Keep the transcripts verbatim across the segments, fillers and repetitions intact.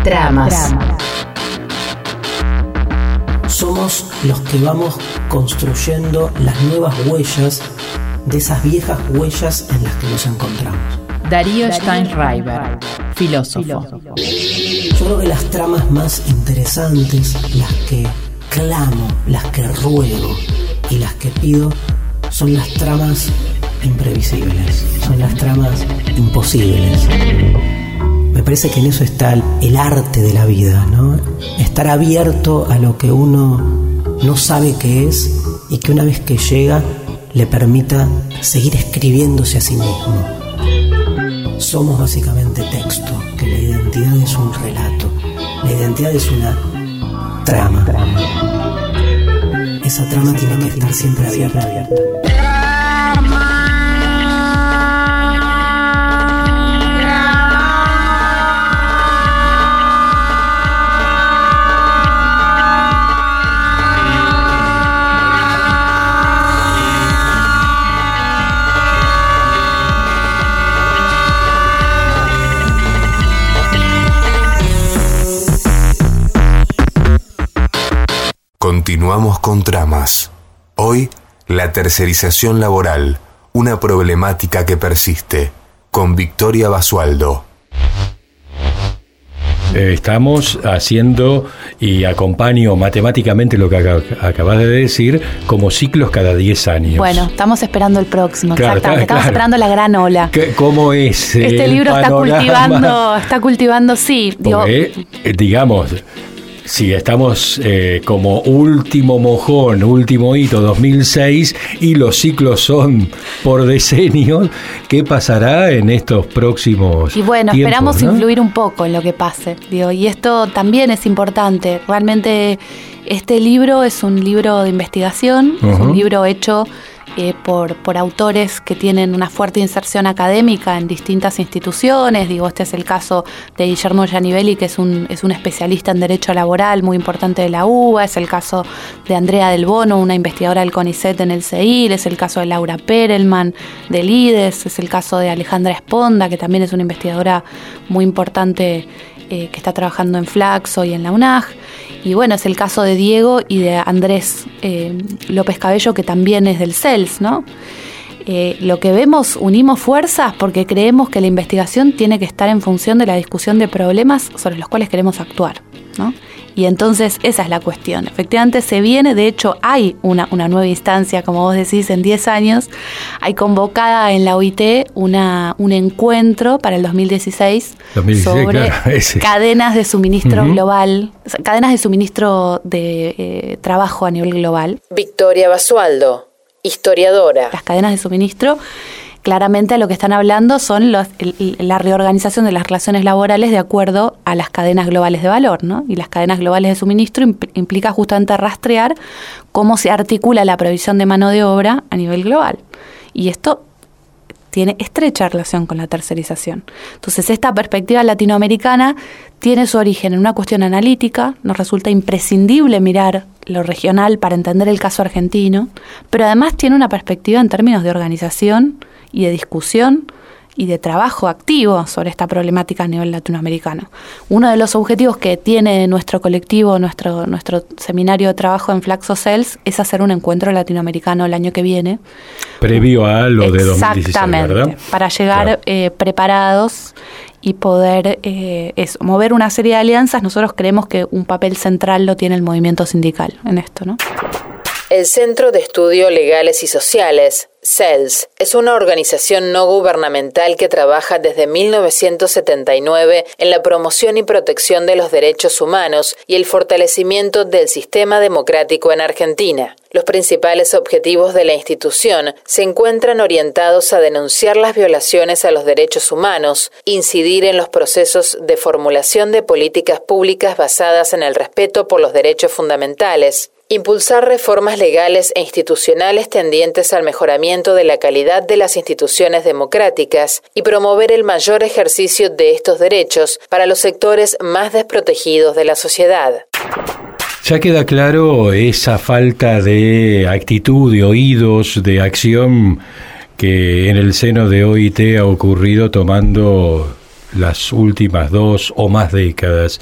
Tramas. Somos los que vamos construyendo las nuevas huellas de esas viejas huellas en las que nos encontramos. Darío Steinreiber, filósofo. Yo creo que las tramas más interesantes, las que clamo, las que ruego y las que pido, son las tramas imprevisibles, son las tramas imposibles. Me parece que en eso está el, el arte de la vida, ¿no? Estar abierto a lo que uno no sabe qué es y que una vez que llega le permita seguir escribiéndose a sí mismo. Somos básicamente texto, que la identidad es un relato, la identidad es una trama. Esa trama tiene que estar siempre abierta. Continuamos con Tramas. Hoy, la tercerización laboral, una problemática que persiste, con Victoria Basualdo. Estamos haciendo y acompaño matemáticamente lo que ac- acabas de decir como ciclos cada diez años. Bueno, estamos esperando el próximo, claro, exactamente. Está, Estamos claro. esperando la gran ola. ¿Qué, ¿Cómo es Este el libro está panorama? cultivando, está cultivando, sí. Digo, Porque, eh, digamos, si estamos eh, como último mojón, último hito dos mil seis y los ciclos son por decenios, ¿qué pasará en estos próximos Y bueno, tiempos, esperamos ¿no? influir un poco en lo que pase. Digo, y esto también es importante. Realmente este libro es un libro de investigación, uh-huh. es un libro hecho eh, por, por autores que tienen una fuerte inserción académica en distintas instituciones. Digo, este es el caso de Guillermo Giannivelli, que es un, es un especialista en derecho laboral muy importante de la U B A, es el caso de Andrea Del Bono, una investigadora del CONICET en el C E I R, es el caso de Laura Perelman del I D E S, es el caso de Alejandra Esponda, que también es una investigadora muy importante eh, que está trabajando en Flaxo y en la U N A G. Y bueno, es el caso de Diego y de Andrés eh, López Cabello, que también es del C E L S, ¿no? Eh, lo que vemos, unimos fuerzas porque creemos que la investigación tiene que estar en función de la discusión de problemas sobre los cuales queremos actuar, ¿no? Y entonces esa es la cuestión. Efectivamente se viene, de hecho hay una, una nueva instancia, como vos decís, en diez años. Hay convocada en la O I T una, un encuentro para el dos mil dieciséis, dos mil dieciséis sobre claro, cadenas de suministro uh-huh. global, cadenas de suministro de eh, trabajo a nivel global. Victoria Basualdo, historiadora. Las cadenas de suministro, claramente lo que están hablando son los, el, la reorganización de las relaciones laborales de acuerdo a las cadenas globales de valor, ¿no? Y las cadenas globales de suministro impl- implica justamente rastrear cómo se articula la provisión de mano de obra a nivel global. Y esto tiene estrecha relación con la tercerización. Entonces, esta perspectiva latinoamericana tiene su origen en una cuestión analítica. Nos resulta imprescindible mirar lo regional para entender el caso argentino, pero además tiene una perspectiva en términos de organización y de discusión y de trabajo activo sobre esta problemática a nivel latinoamericano. Uno de los objetivos que tiene nuestro colectivo, nuestro, nuestro seminario de trabajo en Flaxo C E L S, es hacer un encuentro latinoamericano el año que viene. Previo a lo de dos mil dieciséis, exactamente, ¿verdad? Para llegar claro. eh, preparados y poder eh, eso, mover una serie de alianzas. Nosotros creemos que un papel central lo tiene el movimiento sindical en esto, ¿no? El Centro de Estudios Legales y Sociales, C E L S, es una organización no gubernamental que trabaja desde mil novecientos setenta y nueve en la promoción y protección de los derechos humanos y el fortalecimiento del sistema democrático en Argentina. Los principales objetivos de la institución se encuentran orientados a denunciar las violaciones a los derechos humanos, incidir en los procesos de formulación de políticas públicas basadas en el respeto por los derechos fundamentales, impulsar reformas legales e institucionales tendientes al mejoramiento de la calidad de las instituciones democráticas y promover el mayor ejercicio de estos derechos para los sectores más desprotegidos de la sociedad. Ya queda claro esa falta de actitud, de oídos, de acción que en el seno de O I T ha ocurrido tomando las últimas dos o más décadas.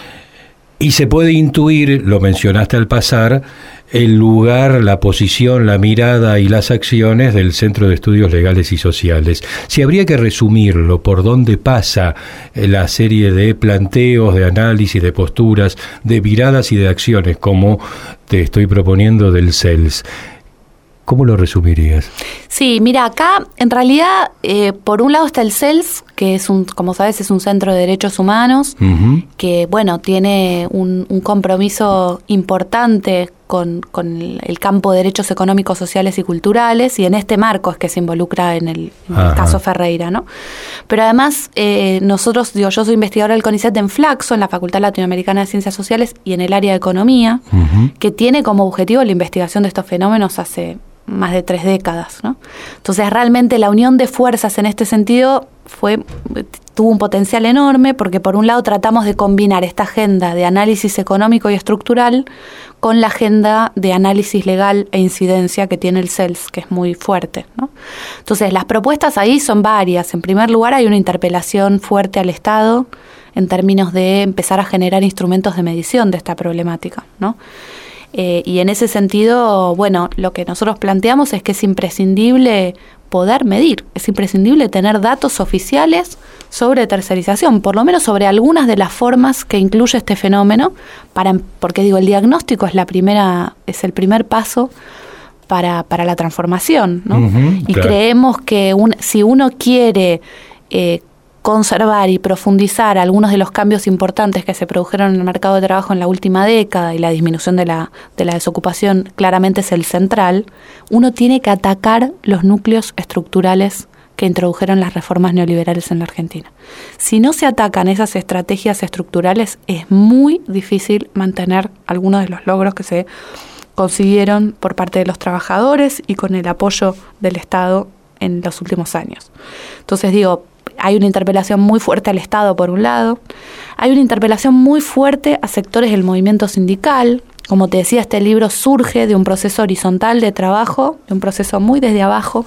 Y se puede intuir, lo mencionaste al pasar, el lugar, la posición, la mirada y las acciones del Centro de Estudios Legales y Sociales. Si habría que resumirlo, por dónde pasa la serie de planteos, de análisis, de posturas, de miradas y de acciones, como te estoy proponiendo del C E L S, ¿cómo lo resumirías? Sí, mira, acá en realidad, eh, por un lado está el C E L S, que es un, como sabes, es un centro de derechos humanos, uh-huh. que, bueno, tiene un, un compromiso importante con, con el, el campo de derechos económicos, sociales y culturales, y en este marco es que se involucra en el, en el caso Ferreira, ¿no? Pero además, eh, nosotros, digo, yo soy investigadora del CONICET en Flaxo, en la Facultad Latinoamericana de Ciencias Sociales y en el área de Economía, uh-huh. que tiene como objetivo la investigación de estos fenómenos hace más de tres décadas, ¿no? Entonces, realmente la unión de fuerzas en este sentido fue tuvo un potencial enorme, porque por un lado tratamos de combinar esta agenda de análisis económico y estructural con la agenda de análisis legal e incidencia que tiene el C E L S, que es muy fuerte, ¿no? Entonces, las propuestas ahí son varias. En primer lugar, hay una interpelación fuerte al Estado en términos de empezar a generar instrumentos de medición de esta problemática, ¿no? Eh, y en ese sentido, bueno, lo que nosotros planteamos es que es imprescindible poder medir, es imprescindible tener datos oficiales sobre tercerización, por lo menos sobre algunas de las formas que incluye este fenómeno, para, porque digo, el diagnóstico es la primera, es el primer paso para, para la transformación, ¿no? Uh-huh, y claro. Creemos que un, si uno quiere eh, conservar y profundizar algunos de los cambios importantes que se produjeron en el mercado de trabajo en la última década, y la disminución de la, de la desocupación claramente es el central, uno tiene que atacar los núcleos estructurales que introdujeron las reformas neoliberales en la Argentina. Si no se atacan esas estrategias estructurales, es muy difícil mantener algunos de los logros que se consiguieron por parte de los trabajadores y con el apoyo del Estado en los últimos años. Entonces digo, hay una interpelación muy fuerte al Estado, por un lado. Hay una interpelación muy fuerte a sectores del movimiento sindical. Como te decía, este libro surge de un proceso horizontal de trabajo, de un proceso muy desde abajo,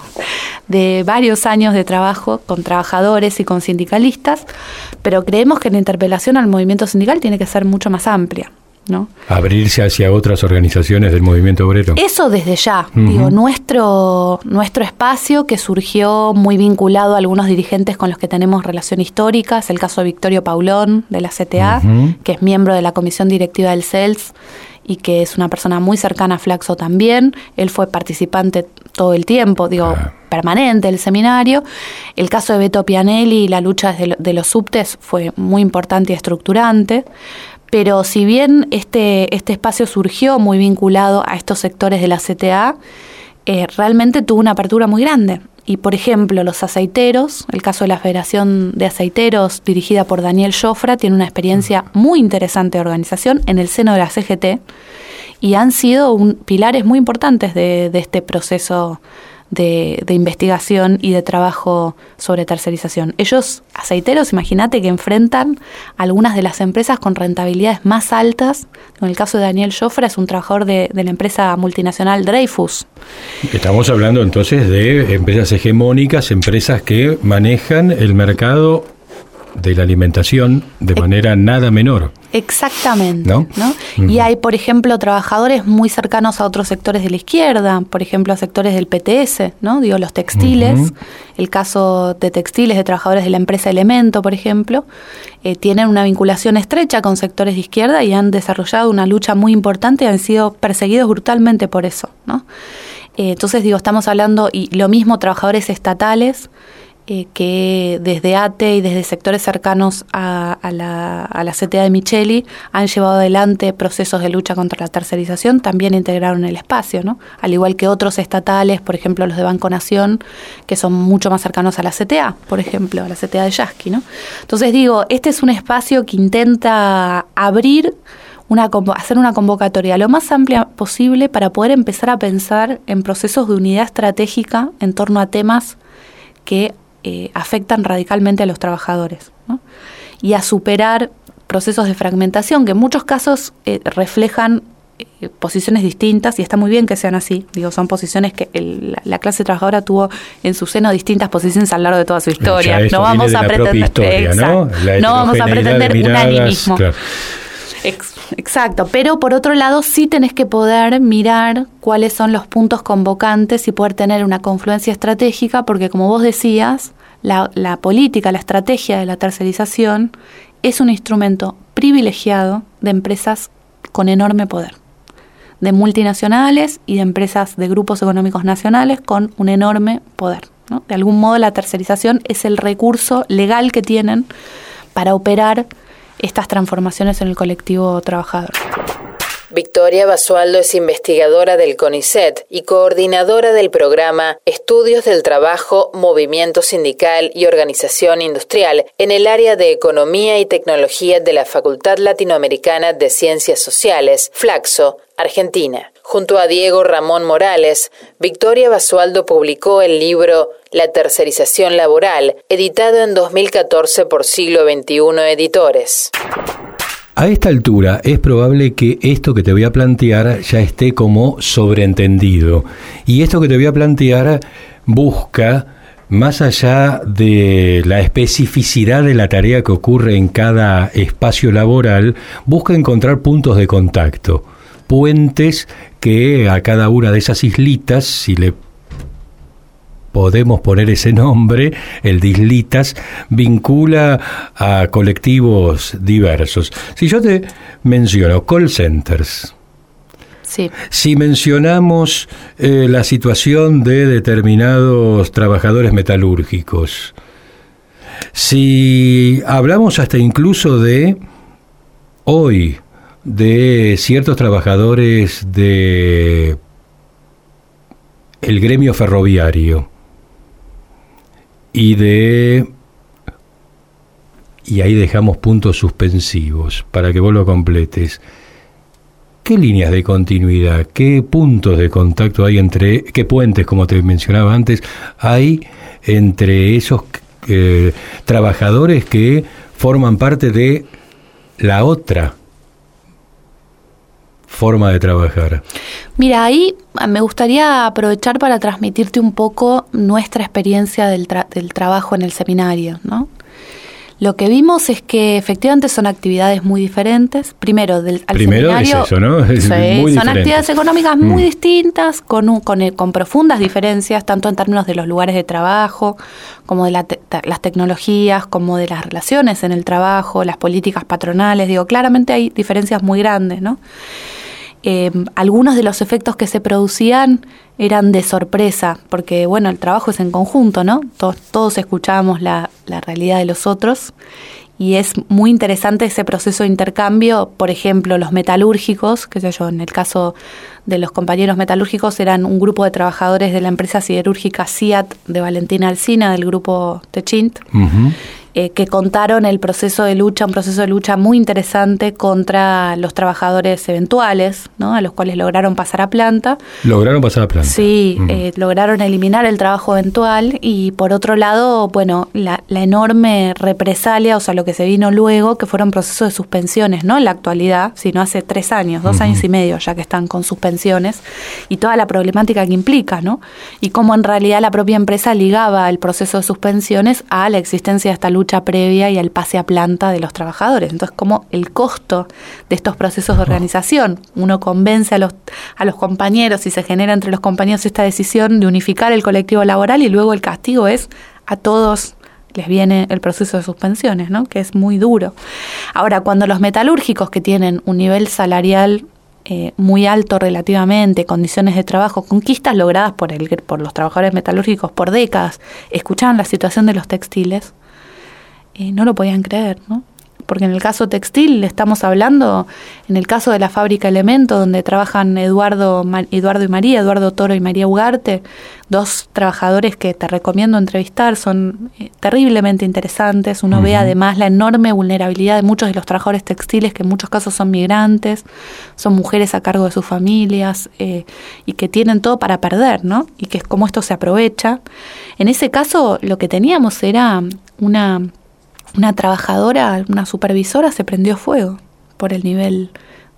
de varios años de trabajo con trabajadores y con sindicalistas, pero creemos que la interpelación al movimiento sindical tiene que ser mucho más amplia, ¿no? Abrirse hacia otras organizaciones del movimiento obrero. Eso desde ya. Uh-huh. Digo, nuestro, nuestro espacio, que surgió muy vinculado a algunos dirigentes con los que tenemos relación histórica, es el caso de Victorio Paulón, de la C T A, uh-huh. que es miembro de la comisión directiva del C E L S y que es una persona muy cercana a Flaxo también. Él fue participante todo el tiempo, digo, ah. permanente del seminario. El caso de Beto Pianelli y la lucha de, de los subtes fue muy importante y estructurante. Pero si bien este, este espacio surgió muy vinculado a estos sectores de la C T A, eh, realmente tuvo una apertura muy grande. Y, por ejemplo, los aceiteros, el caso de la Federación de Aceiteros, dirigida por Daniel Jofra, tiene una experiencia muy interesante de organización en el seno de la C G T y han sido un, pilares muy importantes de, de este proceso De, de investigación y de trabajo sobre tercerización. Ellos, aceiteros, imagínate que enfrentan algunas de las empresas con rentabilidades más altas. En el caso de Daniel Jofra, es un trabajador de, de la empresa multinacional Dreyfus. Estamos hablando entonces de empresas hegemónicas, empresas que manejan el mercado de la alimentación de manera nada menor. Exactamente, ¿no? ¿no? Uh-huh. Y hay, por ejemplo, trabajadores muy cercanos a otros sectores de la izquierda, por ejemplo, a sectores del P T S, ¿no? Digo, los textiles, uh-huh. el caso de textiles de trabajadores de la empresa Elemento, por ejemplo, eh, tienen una vinculación estrecha con sectores de izquierda y han desarrollado una lucha muy importante y han sido perseguidos brutalmente por eso, ¿no? Eh, entonces, digo, estamos hablando, y lo mismo trabajadores estatales, Eh, que desde A T E y desde sectores cercanos a, a, la, a la C T A de Micheli han llevado adelante procesos de lucha contra la tercerización, también integraron el espacio, ¿no? Al igual que otros estatales, por ejemplo los de Banco Nación, que son mucho más cercanos a la C T A, por ejemplo, a la C T A de Yasky, ¿no? Entonces digo, este es un espacio que intenta abrir, una, hacer una convocatoria lo más amplia posible para poder empezar a pensar en procesos de unidad estratégica en torno a temas que Eh, afectan radicalmente a los trabajadores, ¿no? Y a superar procesos de fragmentación que en muchos casos eh, reflejan eh, posiciones distintas, y está muy bien que sean así. Digo, son posiciones que el, la, la clase trabajadora tuvo en su seno distintas posiciones a lo largo de toda su historia. No vamos a pretender, historia, ¿no? no vamos a pretender un animismo. Claro. Exacto, pero por otro lado sí tenés que poder mirar cuáles son los puntos convocantes y poder tener una confluencia estratégica, porque como vos decías, la, la política, la estrategia de la tercerización es un instrumento privilegiado de empresas con enorme poder, de multinacionales y de empresas de grupos económicos nacionales con un enorme poder, ¿no? De algún modo la tercerización es el recurso legal que tienen para operar estas transformaciones en el colectivo trabajador. Victoria Basualdo es investigadora del CONICET y coordinadora del programa Estudios del Trabajo, Movimiento Sindical y Organización Industrial en el área de Economía y Tecnología de la Facultad Latinoamericana de Ciencias Sociales, Flaxo, Argentina. Junto a Diego Ramón Morales, Victoria Basualdo publicó el libro La tercerización laboral, editado en dos mil catorce por Siglo veintiuno Editores. A esta altura es probable que esto que te voy a plantear ya esté como sobreentendido. Y esto que te voy a plantear busca, más allá de la especificidad de la tarea que ocurre en cada espacio laboral, busca encontrar puntos de contacto, puentes que a cada una de esas islitas, si le podemos poner ese nombre, el de islitas, vincula a colectivos diversos. Si yo te menciono call centers, sí. Si mencionamos eh, la situación de determinados trabajadores metalúrgicos, si hablamos hasta incluso de hoy, de ciertos trabajadores de el gremio ferroviario, y de y ahí dejamos puntos suspensivos para que vos lo completes. ¿Qué líneas de continuidad, qué puntos de contacto hay entre, qué puentes, como te mencionaba antes, hay entre esos eh, trabajadores que forman parte de la otra forma de trabajar? Mira, ahí me gustaría aprovechar para transmitirte un poco nuestra experiencia del, tra- del trabajo en el seminario, ¿no? Lo que vimos es que efectivamente son actividades muy diferentes. Primero, del al Primero seminario, es eso, ¿no? Es sí, muy son diferente. Actividades económicas muy mm. distintas, con, un, con, con profundas diferencias, tanto en términos de los lugares de trabajo, como de la te- las tecnologías, como de las relaciones en el trabajo, las políticas patronales. Digo, claramente hay diferencias muy grandes, ¿no? Eh, algunos de los efectos que se producían eran de sorpresa, porque bueno, el trabajo es en conjunto, ¿no? Todos, todos escuchábamos la, la realidad de los otros, y es muy interesante ese proceso de intercambio. Por ejemplo, los metalúrgicos, qué sé yo, en el caso de los compañeros metalúrgicos eran un grupo de trabajadores de la empresa siderúrgica SIAT de Valentina Alsina, del grupo Techint, uh-huh. eh, que contaron el proceso de lucha, un proceso de lucha muy interesante contra los trabajadores eventuales, ¿no? A los cuales lograron pasar a planta. ¿Lograron pasar a planta? Sí, uh-huh. eh, lograron eliminar el trabajo eventual, y por otro lado, bueno, la, la enorme represalia, o sea, lo que se vino luego, que fueron procesos de suspensiones, no en la actualidad, sino hace tres años, dos uh-huh. años y medio ya que están con suspensiones, y toda la problemática que implica, ¿no? Y cómo en realidad la propia empresa ligaba el proceso de suspensiones a la existencia de esta lucha previa y al pase a planta de los trabajadores. Entonces, como el costo de estos procesos de organización, uno convence a los, a los compañeros y se genera entre los compañeros esta decisión de unificar el colectivo laboral, y luego el castigo es a todos les viene el proceso de suspensiones, ¿no? Que es muy duro. Ahora, cuando los metalúrgicos, que tienen un nivel salarial eh, muy alto relativamente, condiciones de trabajo, conquistas logradas por, el, por los trabajadores metalúrgicos por décadas, escuchaban la situación de los textiles, eh, no lo podían creer, ¿no? Porque en el caso textil estamos hablando, en el caso de la fábrica Elemento, donde trabajan Eduardo, Eduardo y María, Eduardo Toro y María Ugarte, dos trabajadores que te recomiendo entrevistar, son eh, terriblemente interesantes. Uno uh-huh. ve además la enorme vulnerabilidad de muchos de los trabajadores textiles, que en muchos casos son migrantes, son mujeres a cargo de sus familias, eh, y que tienen todo para perder, ¿no? Y que es como esto se aprovecha. En ese caso lo que teníamos era una... Una trabajadora, una supervisora, se prendió fuego por el nivel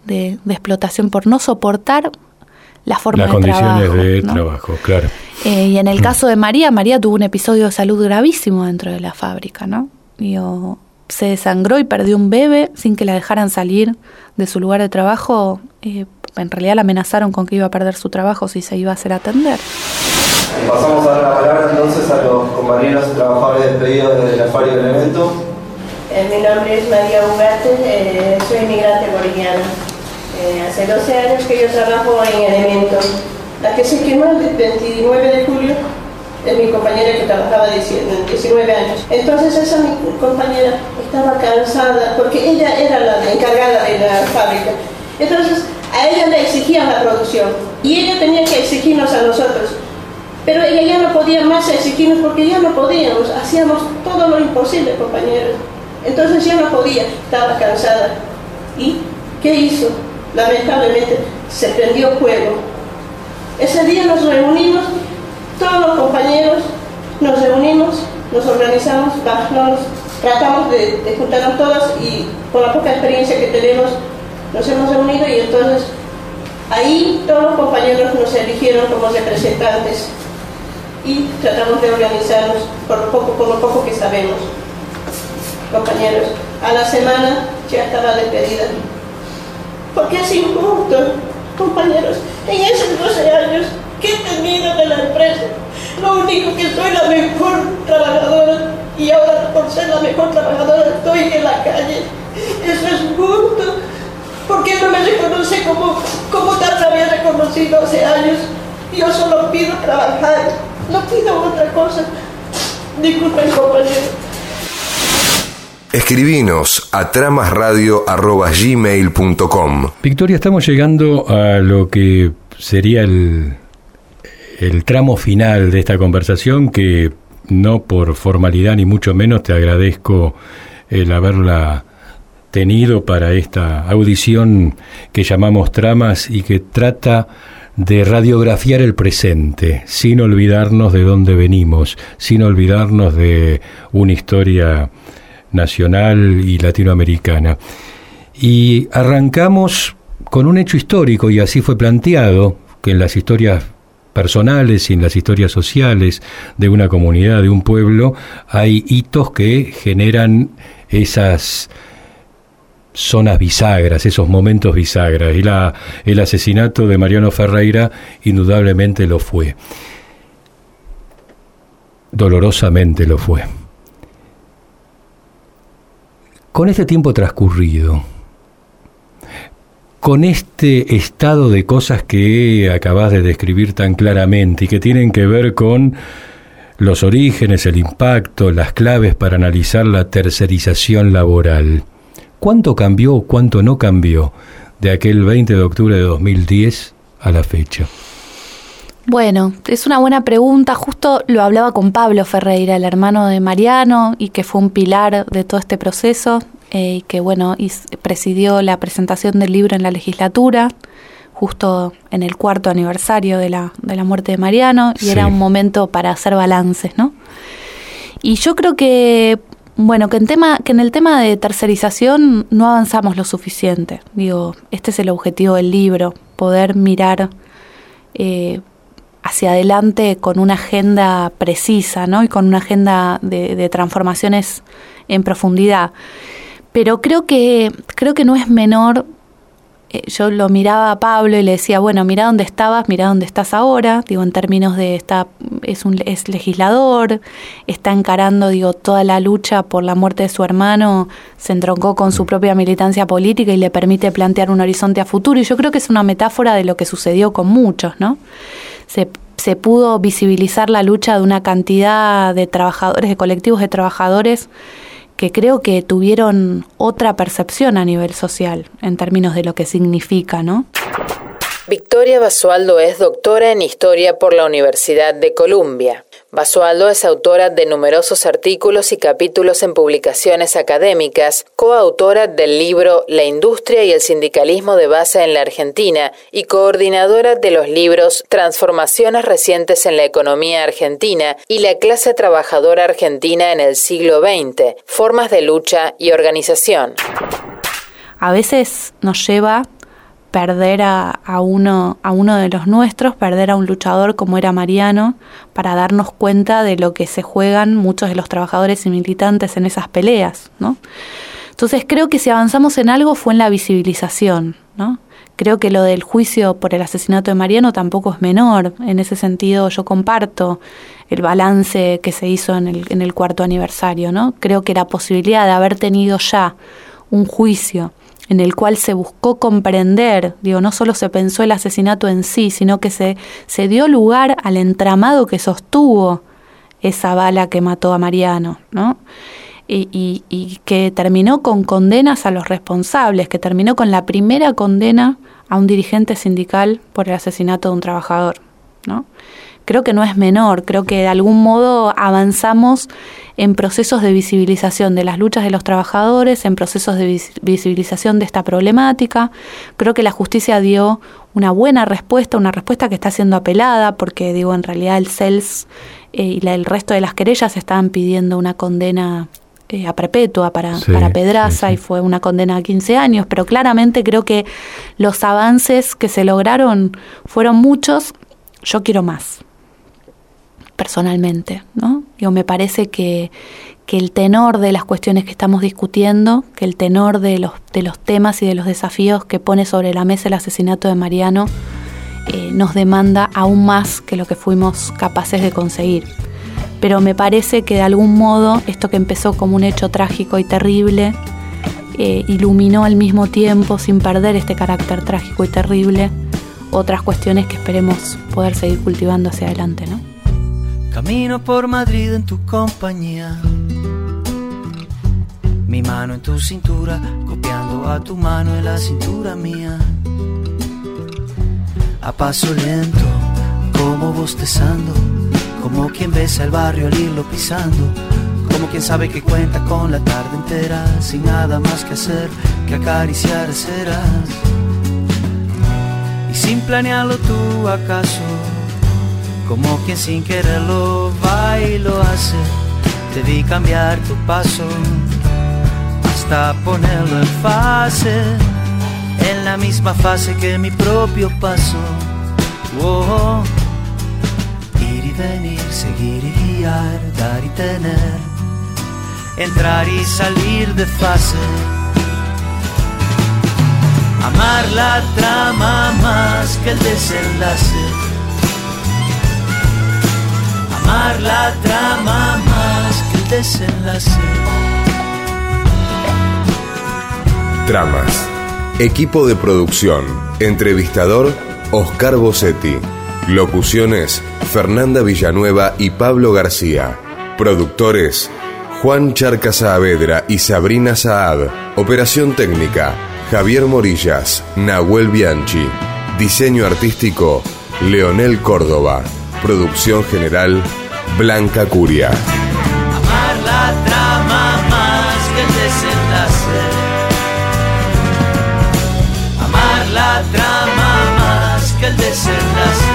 de, de explotación, por no soportar la forma Las de trabajo. Las condiciones de ¿no? trabajo, claro. Eh, y en el Mm. caso de María, María tuvo un episodio de salud gravísimo dentro de la fábrica, ¿no? Digo, se desangró y perdió un bebé sin que la dejaran salir de su lugar de trabajo. Eh, en realidad la amenazaron con que iba a perder su trabajo si se iba a hacer atender. Pasamos a dar la palabra entonces a los compañeros y trabajadores despedidos desde la fábrica de Elemento. Eh, mi nombre es María Ugarte, eh, soy inmigrante boliviana. Eh, hace doce años que yo trabajo en Elemento. La que se quemó el veintinueve de julio es mi compañera que trabajaba diecinueve años. Entonces esa mi compañera estaba cansada porque ella era la encargada de la fábrica. Entonces a ella le exigían la producción y ella tenía que exigirnos a nosotros. Pero ella ya no podía más exigirnos porque ya no podíamos, hacíamos todo lo imposible, compañeros. Entonces ya no podía, estaba cansada. ¿Y qué hizo? Lamentablemente se prendió fuego. Ese día nos reunimos, todos los compañeros nos reunimos, nos organizamos, nos tratamos de, de juntarnos todas y con la poca experiencia que tenemos nos hemos reunido y entonces ahí todos los compañeros nos eligieron como representantes y tratamos de organizarnos por lo poco, por lo poco que sabemos. Compañeros, a la semana ya estaba despedida. Porque es injusto, compañeros, en esos doce años que he tenido de la empresa, lo único que soy la mejor trabajadora y ahora por ser la mejor trabajadora estoy en la calle. Eso es justo. ¿Por qué no me reconoce como, como tal me había reconocido hace años? Yo solo pido trabajar, no pido otra cosa. Disculpen, compañeros. Escribinos a tramasradio arroba gmail punto com. Victoria, estamos llegando a lo que sería el, el tramo final de esta conversación, que no por formalidad ni mucho menos te agradezco el haberla tenido para esta audición que llamamos Tramas y que trata de radiografiar el presente, sin olvidarnos de dónde venimos, sin olvidarnos de una historia nacional y latinoamericana. Y arrancamos con un hecho histórico, y así fue planteado, que en las historias personales y en las historias sociales de una comunidad, de un pueblo, hay hitos que generan esas zonas bisagras, esos momentos bisagras, y la, el asesinato de Mariano Ferreira indudablemente lo fue. Dolorosamente lo fue. Con este tiempo transcurrido, con este estado de cosas que acabas de describir tan claramente y que tienen que ver con los orígenes, el impacto, las claves para analizar la tercerización laboral, ¿cuánto cambió o cuánto no cambió de aquel veinte de octubre de dos mil diez a la fecha? Bueno, es una buena pregunta. Justo lo hablaba con Pablo Ferreira, el hermano de Mariano, y que fue un pilar de todo este proceso, eh, y que bueno, y presidió la presentación del libro en la legislatura, justo en el cuarto aniversario de la, de la muerte de Mariano, y sí, era un momento para hacer balances, ¿no? Y yo creo que, bueno, que en, tema, que en el tema de tercerización no avanzamos lo suficiente. Digo, este es el objetivo del libro, poder mirar eh, hacia adelante con una agenda precisa, ¿no? Y con una agenda de, de transformaciones en profundidad. Pero creo que, creo que no es menor. Eh, yo lo miraba a Pablo y le decía, bueno, mira dónde estabas, mira dónde estás ahora, digo, en términos de, está, es un es legislador, está encarando, digo, toda la lucha por la muerte de su hermano, se entroncó con su propia militancia política y le permite plantear un horizonte a futuro, y yo creo que es una metáfora de lo que sucedió con muchos, ¿no? Se, se pudo visibilizar la lucha de una cantidad de trabajadores, de colectivos de trabajadores que creo que tuvieron otra percepción a nivel social en términos de lo que significa, ¿no? Victoria Basualdo es doctora en Historia por la Universidad de Columbia. Basualdo es autora de numerosos artículos y capítulos en publicaciones académicas, coautora del libro La industria y el sindicalismo de base en la Argentina y coordinadora de los libros Transformaciones recientes en la economía argentina y La clase trabajadora argentina en el siglo veinte, formas de lucha y organización. A veces nos lleva perder a, a, uno, a uno de los nuestros, perder a un luchador como era Mariano, para darnos cuenta de lo que se juegan muchos de los trabajadores y militantes en esas peleas, ¿no? Entonces creo que si avanzamos en algo fue en la visibilización, ¿no? Creo que lo del juicio por el asesinato de Mariano tampoco es menor. En ese sentido yo comparto el balance que se hizo en el, en el cuarto aniversario, ¿no? Creo que la posibilidad de haber tenido ya un juicio en el cual se buscó comprender, digo, no solo se pensó el asesinato en sí, sino que se, se dio lugar al entramado que sostuvo esa bala que mató a Mariano, ¿no? Y, y, y que terminó con condenas a los responsables, que terminó con la primera condena a un dirigente sindical por el asesinato de un trabajador, ¿no? Creo que no es menor, creo que de algún modo avanzamos en procesos de visibilización de las luchas de los trabajadores, en procesos de vis- visibilización de esta problemática. Creo que la justicia dio una buena respuesta, una respuesta que está siendo apelada, porque digo, en realidad el C E L S eh, y la, el resto de las querellas estaban pidiendo una condena eh, a perpetua para, sí, para Pedraza, sí, sí. y fue una condena a quince años, pero claramente creo que los avances que se lograron fueron muchos. Yo quiero más, personalmente, ¿no? Digo, me parece que, que el tenor de las cuestiones que estamos discutiendo, que el tenor de los, de los temas y de los desafíos que pone sobre la mesa el asesinato de Mariano eh, nos demanda aún más que lo que fuimos capaces de conseguir. Pero me parece que de algún modo esto que empezó como un hecho trágico y terrible eh, iluminó al mismo tiempo, sin perder este carácter trágico y terrible, otras cuestiones que esperemos poder seguir cultivando hacia adelante, ¿no? Camino por Madrid en tu compañía, mi mano en tu cintura, copiando a tu mano en la cintura mía. A paso lento, como bostezando, como quien besa el barrio al irlo pisando, como quien sabe que cuenta con la tarde entera, sin nada más que hacer que acariciar ceras. Y sin planearlo tú acaso, como quien sin quererlo va y lo hace, te vi cambiar tu paso hasta ponerlo en fase, en la misma fase que mi propio paso. Oh, ir y venir, seguir y guiar, dar y tener, entrar y salir de fase. Amar la trama más que el desenlace, amar la trama más que el desenlace. Tramas. Equipo de producción. Entrevistador, Oscar Bossetti. Locuciones, Fernanda Villanueva y Pablo García. Productores, Juan Charca Saavedra y Sabrina Saad. Operación técnica, Javier Morillas, Nahuel Bianchi. Diseño artístico, Leonel Córdoba. Producción general, Blanca Curia. Amar la trama más que el desenlace, amar la trama más que el desenlace,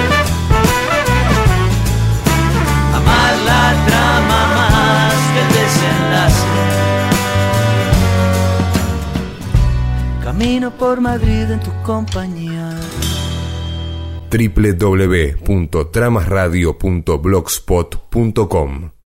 amar la trama más que el desenlace. Camino por Madrid en tu compañía. doble u doble u doble u punto tramas radio punto blogspot punto com